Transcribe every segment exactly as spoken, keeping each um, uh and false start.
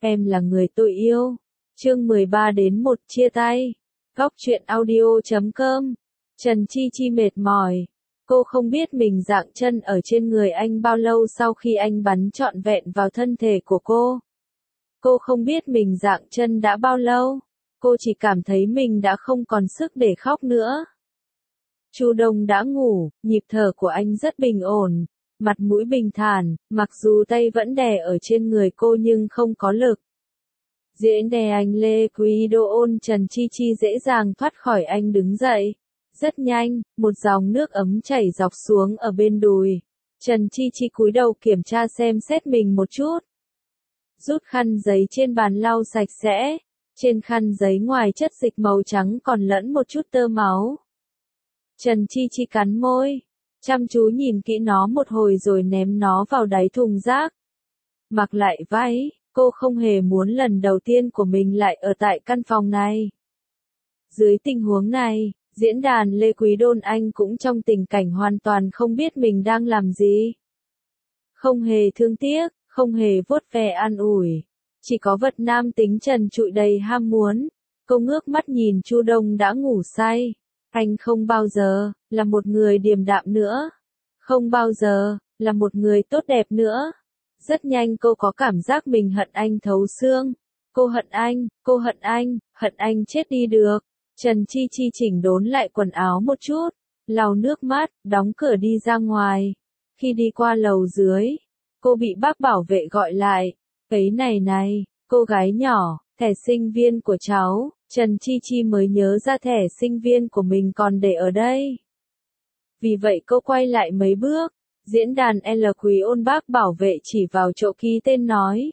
Em là người tôi yêu. Chương mười ba đến một chia tay. Góc truyện audio chấm com. Trần Chi Chi mệt mỏi. Cô không biết mình dạng chân ở trên người anh bao lâu sau khi anh bắn trọn vẹn vào thân thể của cô. Cô không biết mình dạng chân đã bao lâu. Cô chỉ cảm thấy mình đã không còn sức để khóc nữa. Chu Đông đã ngủ, nhịp thở của anh rất bình ổn, mặt mũi bình thản, mặc dù tay vẫn đè ở trên người cô nhưng không có lực. Diễn đè anh Lê Quý Đô ôn Trần Chi Chi dễ dàng thoát khỏi anh đứng dậy. Rất nhanh, một dòng nước ấm chảy dọc xuống ở bên đùi. Trần Chi Chi cúi đầu kiểm tra xem xét mình một chút. Rút khăn giấy trên bàn lau sạch sẽ. Trên khăn giấy ngoài chất dịch màu trắng còn lẫn một chút tơ máu. Trần Chi Chi cắn môi, chăm chú nhìn kỹ nó một hồi rồi ném nó vào đáy thùng rác. Mặc lại váy, cô không hề muốn lần đầu tiên của mình lại ở tại căn phòng này. Dưới tình huống này, diễn đàn Lê Quý Đôn anh cũng trong tình cảnh hoàn toàn không biết mình đang làm gì. Không hề thương tiếc, không hề vuốt ve an ủi. Chỉ có vật nam tính trần trụi đầy ham muốn. Cô ngước mắt nhìn Chu Đông đã ngủ say. Anh không bao giờ là một người điềm đạm nữa. Không bao giờ là một người tốt đẹp nữa. Rất nhanh cô có cảm giác mình hận anh thấu xương. Cô hận anh, cô hận anh, hận anh chết đi được. Trần Chi Chi chỉnh đốn lại quần áo một chút, lau nước mắt, đóng cửa đi ra ngoài. Khi đi qua lầu dưới, cô bị bác bảo vệ gọi lại. Ấy này này, cô gái nhỏ, thẻ sinh viên của cháu. Trần Chi Chi mới nhớ ra thẻ sinh viên của mình còn để ở đây. Vì vậy cô quay lại mấy bước, diễn đàn L Quý ôn bác bảo vệ chỉ vào chỗ ký tên nói.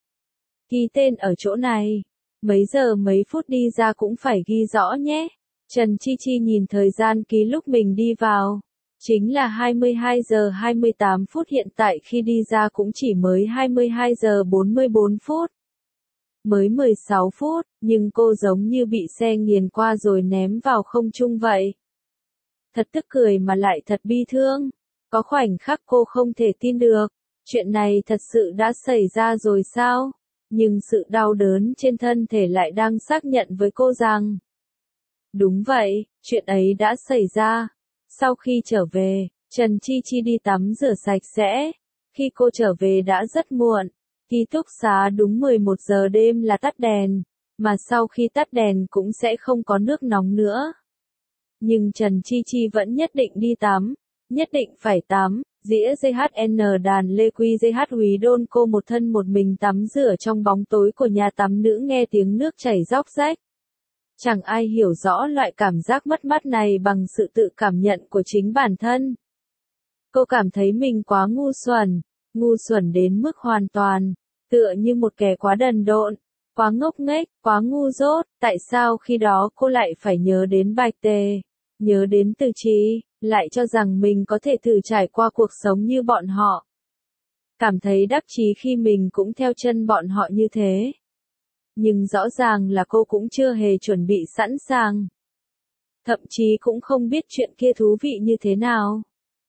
Ký tên ở chỗ này, mấy giờ mấy phút đi ra cũng phải ghi rõ nhé. Trần Chi Chi nhìn thời gian ký lúc mình đi vào. Chính là hai mươi hai giờ hai mươi tám phút hiện tại khi đi ra cũng chỉ mới hai mươi hai giờ bốn mươi bốn phút. Mới mười sáu phút, nhưng cô giống như bị xe nghiền qua rồi ném vào không trung vậy. Thật tức cười mà lại thật bi thương. Có khoảnh khắc cô không thể tin được. Chuyện này thật sự đã xảy ra rồi sao? Nhưng sự đau đớn trên thân thể lại đang xác nhận với cô rằng. Đúng vậy, chuyện ấy đã xảy ra. Sau khi trở về, Trần Chi Chi đi tắm rửa sạch sẽ. Khi cô trở về đã rất muộn. Ký túc xá đúng mười một giờ đêm là tắt đèn, mà sau khi tắt đèn cũng sẽ không có nước nóng nữa. Nhưng Trần Chi Chi vẫn nhất định đi tắm, nhất định phải tắm. Dĩa giê hát en đàn Lê Quy giê hát Quý Đôn cô một thân một mình tắm rửa trong bóng tối của nhà tắm nữ nghe tiếng nước chảy róc rách. Chẳng ai hiểu rõ loại cảm giác mất mát này bằng sự tự cảm nhận của chính bản thân. Cô cảm thấy mình quá ngu xuẩn, ngu xuẩn đến mức hoàn toàn, tựa như một kẻ quá đần độn, quá ngốc nghếch, quá ngu dốt. Tại sao khi đó cô lại phải nhớ đến Bạch Tề, nhớ đến Từ Trí, lại cho rằng mình có thể thử trải qua cuộc sống như bọn họ. Cảm thấy đắc chí khi mình cũng theo chân bọn họ như thế. Nhưng rõ ràng là cô cũng chưa hề chuẩn bị sẵn sàng. Thậm chí cũng không biết chuyện kia thú vị như thế nào.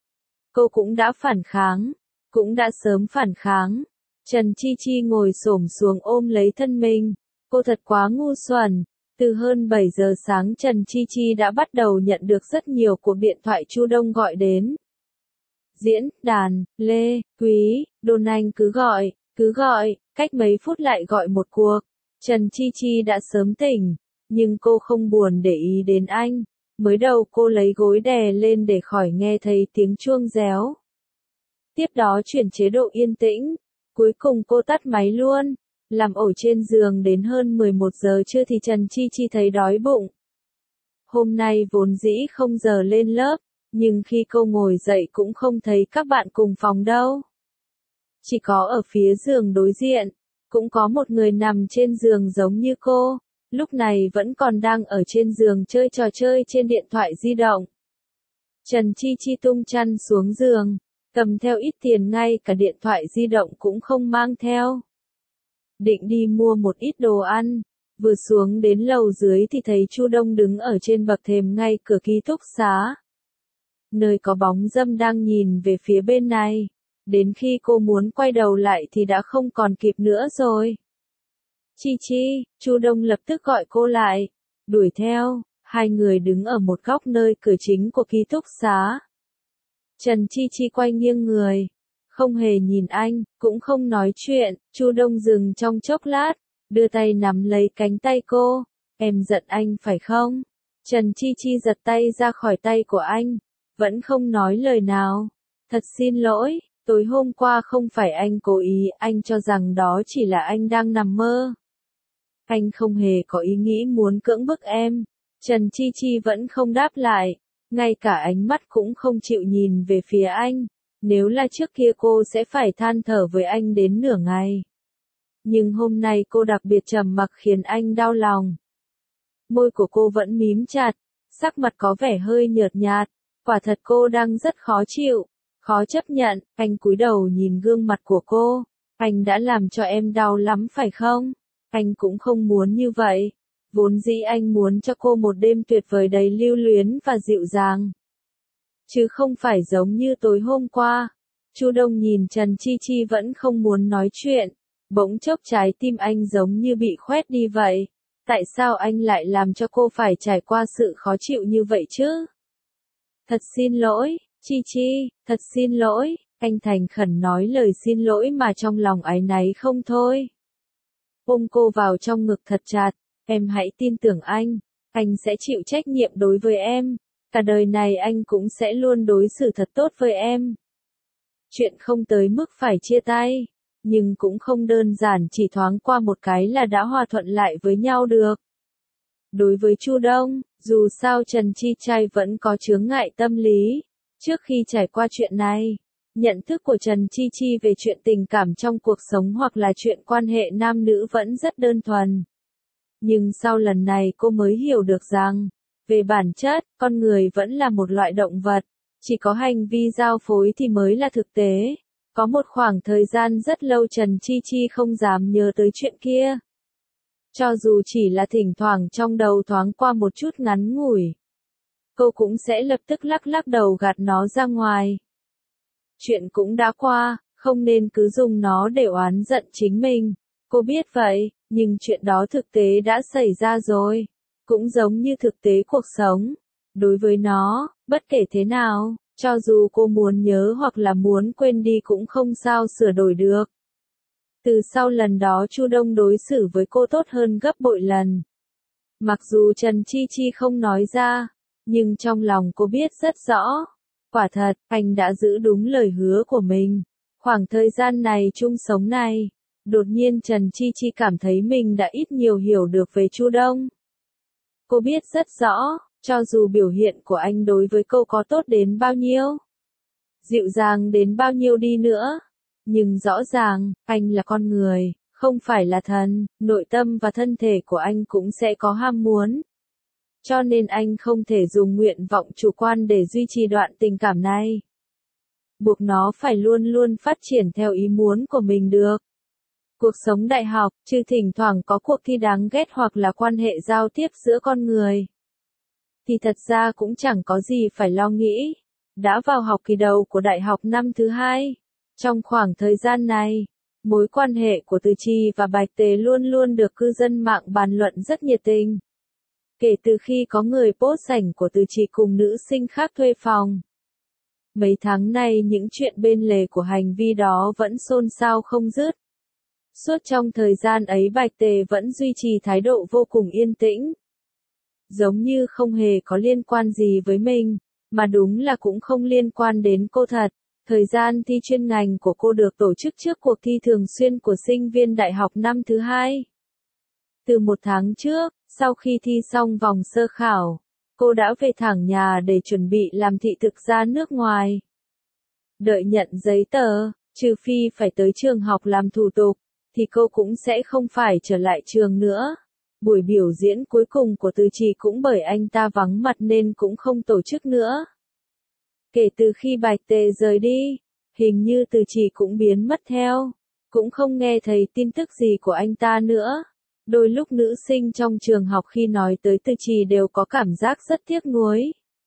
Cô cũng đã phản kháng, cũng đã sớm phản kháng. Trần Chi Chi ngồi xổm xuống ôm lấy thân mình. Cô thật quá ngu xuẩn. Từ hơn bảy giờ sáng Trần Chi Chi đã bắt đầu nhận được rất nhiều cuộc điện thoại Chu Đông gọi đến. Diễn đàn, Lê, Quý, Đôn anh cứ gọi, cứ gọi, cách mấy phút lại gọi một cuộc. Trần Chi Chi đã sớm tỉnh, nhưng cô không buồn để ý đến anh. Mới đầu cô lấy gối đè lên để khỏi nghe thấy tiếng chuông réo. Tiếp đó chuyển chế độ yên tĩnh. Cuối cùng cô tắt máy luôn. Làm ổ trên giường đến hơn mười một giờ trưa thì Trần Chi Chi thấy đói bụng. Hôm nay vốn dĩ không giờ lên lớp, nhưng khi cô ngồi dậy cũng không thấy các bạn cùng phòng đâu. Chỉ có ở phía giường đối diện, cũng có một người nằm trên giường giống như cô, lúc này vẫn còn đang ở trên giường chơi trò chơi trên điện thoại di động. Trần Chi Chi tung chăn xuống giường, cầm theo ít tiền ngay cả điện thoại di động cũng không mang theo. Định đi mua một ít đồ ăn, vừa xuống đến lầu dưới thì thấy Chu Đông đứng ở trên bậc thềm ngay cửa ký túc xá. Nơi có bóng dâm đang nhìn về phía bên này. Đến khi cô muốn quay đầu lại thì đã không còn kịp nữa rồi. Chi Chi, Chu Đông lập tức gọi cô lại, đuổi theo, hai người đứng ở một góc nơi cửa chính của ký túc xá. Trần Chi Chi quay nghiêng người, không hề nhìn anh, cũng không nói chuyện, Chu Đông dừng trong chốc lát, đưa tay nắm lấy cánh tay cô, em giận anh phải không? Trần Chi Chi giật tay ra khỏi tay của anh, vẫn không nói lời nào, thật xin lỗi, tối hôm qua không phải anh cố ý, anh cho rằng đó chỉ là anh đang nằm mơ. Anh không hề có ý nghĩ muốn cưỡng bức em. Trần Chi Chi vẫn không đáp lại, ngay cả ánh mắt cũng không chịu nhìn về phía anh. Nếu là trước kia cô sẽ phải than thở với anh đến nửa ngày. Nhưng hôm nay cô đặc biệt trầm mặc khiến anh đau lòng. Môi của cô vẫn mím chặt, sắc mặt có vẻ hơi nhợt nhạt, quả thật cô đang rất khó chịu, khó chấp nhận. Anh cúi đầu nhìn gương mặt của cô, anh đã làm cho em đau lắm phải không? Anh cũng không muốn như vậy, vốn dĩ anh muốn cho cô một đêm tuyệt vời đầy lưu luyến và dịu dàng. Chứ không phải giống như tối hôm qua. Chu Đông nhìn Trần Chi Chi vẫn không muốn nói chuyện, bỗng chốc trái tim anh giống như bị khoét đi vậy. Tại sao anh lại làm cho cô phải trải qua sự khó chịu như vậy chứ? Thật xin lỗi, Chi Chi, thật xin lỗi, anh thành khẩn nói lời xin lỗi mà trong lòng áy náy không thôi. Ôm cô vào trong ngực thật chặt, em hãy tin tưởng anh, anh sẽ chịu trách nhiệm đối với em, cả đời này anh cũng sẽ luôn đối xử thật tốt với em. Chuyện không tới mức phải chia tay, nhưng cũng không đơn giản chỉ thoáng qua một cái là đã hòa thuận lại với nhau được. Đối với Chu Đông, dù sao Trần Chi Trai vẫn có chướng ngại tâm lý, trước khi trải qua chuyện này. Nhận thức của Trần Chi Chi về chuyện tình cảm trong cuộc sống hoặc là chuyện quan hệ nam nữ vẫn rất đơn thuần. Nhưng sau lần này cô mới hiểu được rằng, về bản chất, con người vẫn là một loại động vật, chỉ có hành vi giao phối thì mới là thực tế. Có một khoảng thời gian rất lâu Trần Chi Chi không dám nhớ tới chuyện kia. Cho dù chỉ là thỉnh thoảng trong đầu thoáng qua một chút ngắn ngủi, cô cũng sẽ lập tức lắc lắc đầu gạt nó ra ngoài. Chuyện cũng đã qua, không nên cứ dùng nó để oán giận chính mình. Cô biết vậy, nhưng chuyện đó thực tế đã xảy ra rồi. Cũng giống như thực tế cuộc sống. Đối với nó, bất kể thế nào, cho dù cô muốn nhớ hoặc là muốn quên đi cũng không sao sửa đổi được. Từ sau lần đó Chu Đông đối xử với cô tốt hơn gấp bội lần. Mặc dù Trần Chi Chi không nói ra, nhưng trong lòng cô biết rất rõ. Quả thật, anh đã giữ đúng lời hứa của mình. Khoảng thời gian này chung sống này, đột nhiên Trần Chi Chi cảm thấy mình đã ít nhiều hiểu được về Chu Đông. Cô biết rất rõ, cho dù biểu hiện của anh đối với cô có tốt đến bao nhiêu, dịu dàng đến bao nhiêu đi nữa, nhưng rõ ràng, anh là con người, không phải là thần, nội tâm và thân thể của anh cũng sẽ có ham muốn. Cho nên anh không thể dùng nguyện vọng chủ quan để duy trì đoạn tình cảm này. Buộc nó phải luôn luôn phát triển theo ý muốn của mình được. Cuộc sống đại học, chứ thỉnh thoảng có cuộc thi đáng ghét hoặc là quan hệ giao tiếp giữa con người, thì thật ra cũng chẳng có gì phải lo nghĩ. Đã vào học kỳ đầu của đại học năm thứ hai. Trong khoảng thời gian này, mối quan hệ của Từ Chi và Bạch Tề luôn luôn được cư dân mạng bàn luận rất nhiệt tình. Kể từ khi có người post ảnh của Từ Chi cùng nữ sinh khác thuê phòng. Mấy tháng nay những chuyện bên lề của hành vi đó vẫn xôn xao không dứt. Suốt trong thời gian ấy Bạch Tề vẫn duy trì thái độ vô cùng yên tĩnh. Giống như không hề có liên quan gì với mình, mà đúng là cũng không liên quan đến cô thật. Thời gian thi chuyên ngành của cô được tổ chức trước cuộc thi thường xuyên của sinh viên đại học năm thứ hai. Từ một tháng trước, sau khi thi xong vòng sơ khảo, cô đã về thẳng nhà để chuẩn bị làm thị thực ra nước ngoài. Đợi nhận giấy tờ, trừ phi phải tới trường học làm thủ tục, thì cô cũng sẽ không phải trở lại trường nữa. Buổi biểu diễn cuối cùng của Từ Chi cũng bởi anh ta vắng mặt nên cũng không tổ chức nữa. Kể từ khi Bạch Tề rời đi, hình như Từ Chi cũng biến mất theo, cũng không nghe thấy tin tức gì của anh ta nữa. Đôi lúc nữ sinh trong trường học khi nói tới Từ Chi đều có cảm giác rất tiếc nuối.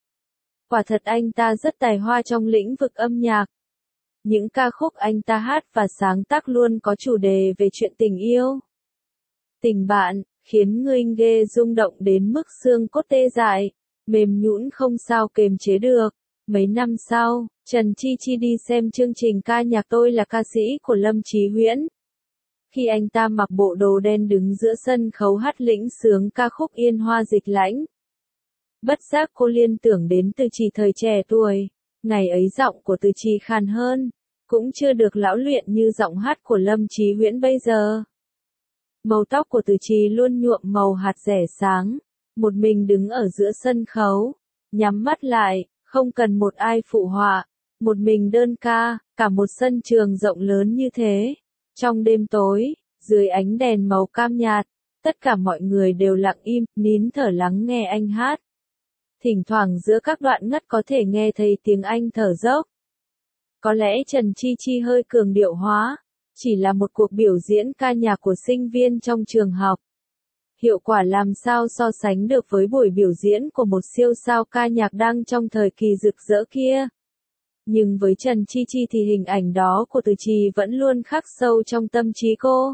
Quả thật anh ta rất tài hoa trong lĩnh vực âm nhạc. Những ca khúc anh ta hát và sáng tác luôn có chủ đề về chuyện tình yêu. Tình bạn, khiến ngươi ghê rung động đến mức xương cốt tê dại, mềm nhũn không sao kềm chế được. Mấy năm sau, Trần Chi Chi đi xem chương trình ca nhạc Tôi là ca sĩ của Lâm Chí Huyễn. Khi anh ta mặc bộ đồ đen đứng giữa sân khấu hát lĩnh sướng ca khúc Yên Hoa Dịch Lãnh. Bất giác cô liên tưởng đến Từ Chỉ thời trẻ tuổi, ngày ấy giọng của Từ Chỉ khàn hơn, cũng chưa được lão luyện như giọng hát của Lâm Chí Huyễn bây giờ. Màu tóc của Từ Chỉ luôn nhuộm màu hạt rẻ sáng, một mình đứng ở giữa sân khấu, nhắm mắt lại, không cần một ai phụ họa, một mình đơn ca, cả một sân trường rộng lớn như thế. Trong đêm tối, dưới ánh đèn màu cam nhạt, tất cả mọi người đều lặng im, nín thở lắng nghe anh hát. Thỉnh thoảng giữa các đoạn ngắt có thể nghe thấy tiếng anh thở dốc. Có lẽ Trần Chi Chi hơi cường điệu hóa, chỉ là một cuộc biểu diễn ca nhạc của sinh viên trong trường học. Hiệu quả làm sao so sánh được với buổi biểu diễn của một siêu sao ca nhạc đang trong thời kỳ rực rỡ kia. Nhưng với Trần Chi Chi thì hình ảnh đó của Từ Chỉ vẫn luôn khắc sâu trong tâm trí cô.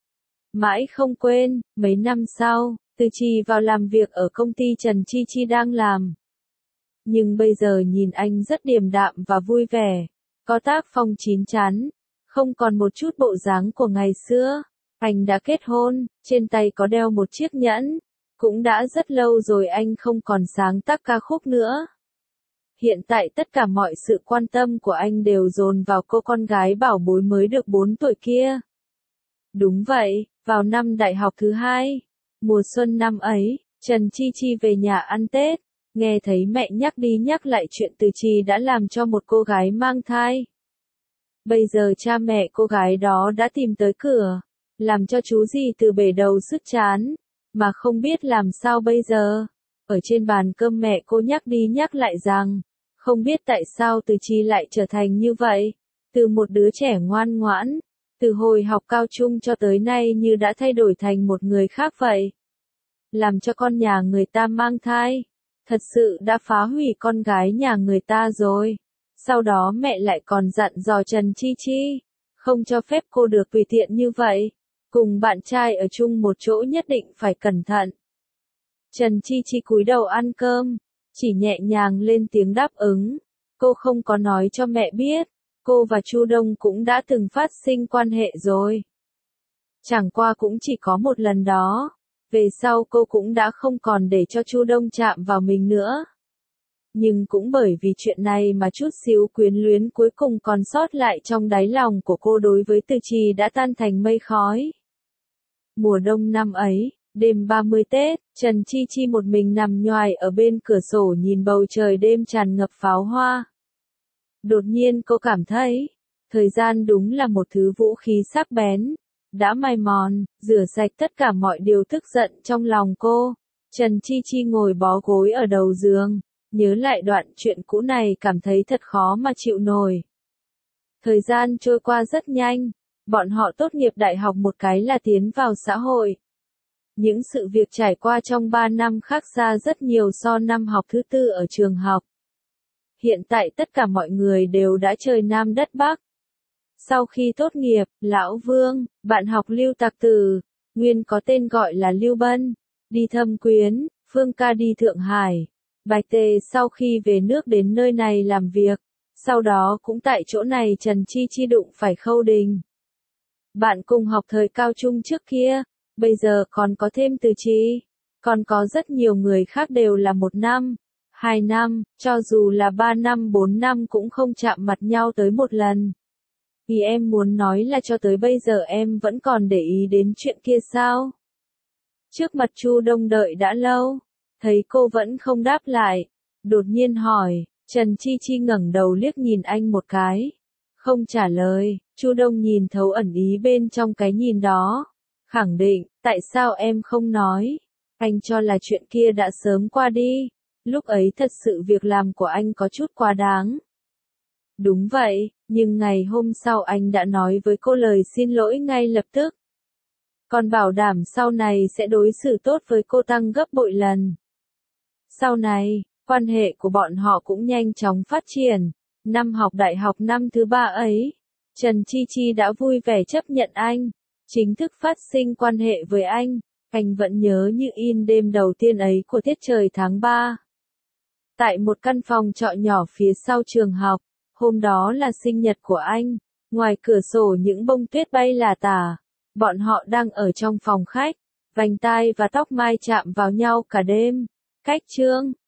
Mãi không quên, mấy năm sau, Từ Chỉ vào làm việc ở công ty Trần Chi Chi đang làm. Nhưng bây giờ nhìn anh rất điềm đạm và vui vẻ, có tác phong chín chắn, không còn một chút bộ dáng của ngày xưa. Anh đã kết hôn, trên tay có đeo một chiếc nhẫn, cũng đã rất lâu rồi anh không còn sáng tác ca khúc nữa. Hiện tại tất cả mọi sự quan tâm của anh đều dồn vào cô con gái bảo bối mới được bốn tuổi kia. Đúng vậy, vào năm đại học thứ hai, mùa xuân năm ấy, Trần Chi Chi về nhà ăn Tết, nghe thấy mẹ nhắc đi nhắc lại chuyện Từ Chỉ đã làm cho một cô gái mang thai. Bây giờ cha mẹ cô gái đó đã tìm tới cửa, làm cho chú gì từ bể đầu sứt chán, mà không biết làm sao bây giờ. Ở trên bàn cơm mẹ cô nhắc đi nhắc lại rằng, không biết tại sao Từ Chỉ lại trở thành như vậy, từ một đứa trẻ ngoan ngoãn, từ hồi học cao trung cho tới nay như đã thay đổi thành một người khác vậy. Làm cho con nhà người ta mang thai, thật sự đã phá hủy con gái nhà người ta rồi. Sau đó mẹ lại còn dặn dò Trần Chi Chi, không cho phép cô được tùy tiện như vậy, cùng bạn trai ở chung một chỗ nhất định phải cẩn thận. Trần Chi Chi cúi đầu ăn cơm, chỉ nhẹ nhàng lên tiếng đáp ứng, cô không có nói cho mẹ biết, cô và Chu Đông cũng đã từng phát sinh quan hệ rồi. Chẳng qua cũng chỉ có một lần đó, về sau cô cũng đã không còn để cho Chu Đông chạm vào mình nữa. Nhưng cũng bởi vì chuyện này mà chút xíu quyến luyến cuối cùng còn sót lại trong đáy lòng của cô đối với Từ Chỉ đã tan thành mây khói. Mùa đông năm ấy, đêm ba mươi Tết, Trần Chi Chi một mình nằm nhoài ở bên cửa sổ nhìn bầu trời đêm tràn ngập pháo hoa. Đột nhiên cô cảm thấy, thời gian đúng là một thứ vũ khí sắc bén, đã mài mòn, rửa sạch tất cả mọi điều tức giận trong lòng cô. Trần Chi Chi ngồi bó gối ở đầu giường, nhớ lại đoạn chuyện cũ này cảm thấy thật khó mà chịu nổi. Thời gian trôi qua rất nhanh, bọn họ tốt nghiệp đại học một cái là tiến vào xã hội. Những sự việc trải qua trong ba năm khác xa rất nhiều so năm học thứ tư ở trường học. Hiện tại tất cả mọi người đều đã trời Nam đất Bắc. Sau khi tốt nghiệp, Lão Vương, bạn học Lưu Tạc Tử, nguyên có tên gọi là Lưu Bân, đi Thâm Quyến, Phương Ca đi Thượng Hải. Bạch Tề sau khi về nước đến nơi này làm việc, sau đó cũng tại chỗ này Trần Chi Chi đụng phải Khâu Đình. Bạn cùng học thời cao trung trước kia, bây giờ còn có thêm Từ Chỉ, còn có rất nhiều người khác đều là một năm, hai năm, cho dù là ba năm bốn năm cũng không chạm mặt nhau tới một lần. Vì em muốn nói là cho tới bây giờ em vẫn còn để ý đến chuyện kia sao? Trước mặt Chu Đông đợi đã lâu, thấy cô vẫn không đáp lại, đột nhiên hỏi, Trần Chi Chi ngẩng đầu liếc nhìn anh một cái, không trả lời. Chu Đông nhìn thấu ẩn ý bên trong cái nhìn đó, khẳng định, tại sao em không nói? Anh cho là chuyện kia đã sớm qua đi, lúc ấy thật sự việc làm của anh có chút quá đáng. Đúng vậy, nhưng ngày hôm sau anh đã nói với cô lời xin lỗi ngay lập tức. Còn bảo đảm sau này sẽ đối xử tốt với cô tăng gấp bội lần. Sau này, quan hệ của bọn họ cũng nhanh chóng phát triển. Năm học đại học năm thứ ba ấy, Trần Chi Chi đã vui vẻ chấp nhận anh. chính thức phát sinh quan hệ với anh. Anh vẫn nhớ như in đêm đầu tiên ấy của tiết trời tháng ba. Tại một căn phòng trọ nhỏ phía sau trường học, hôm đó là sinh nhật của anh. Ngoài cửa sổ những bông tuyết bay lả tả. Bọn họ đang ở trong phòng khách, vành tai và tóc mai chạm vào nhau cả đêm. Cách chương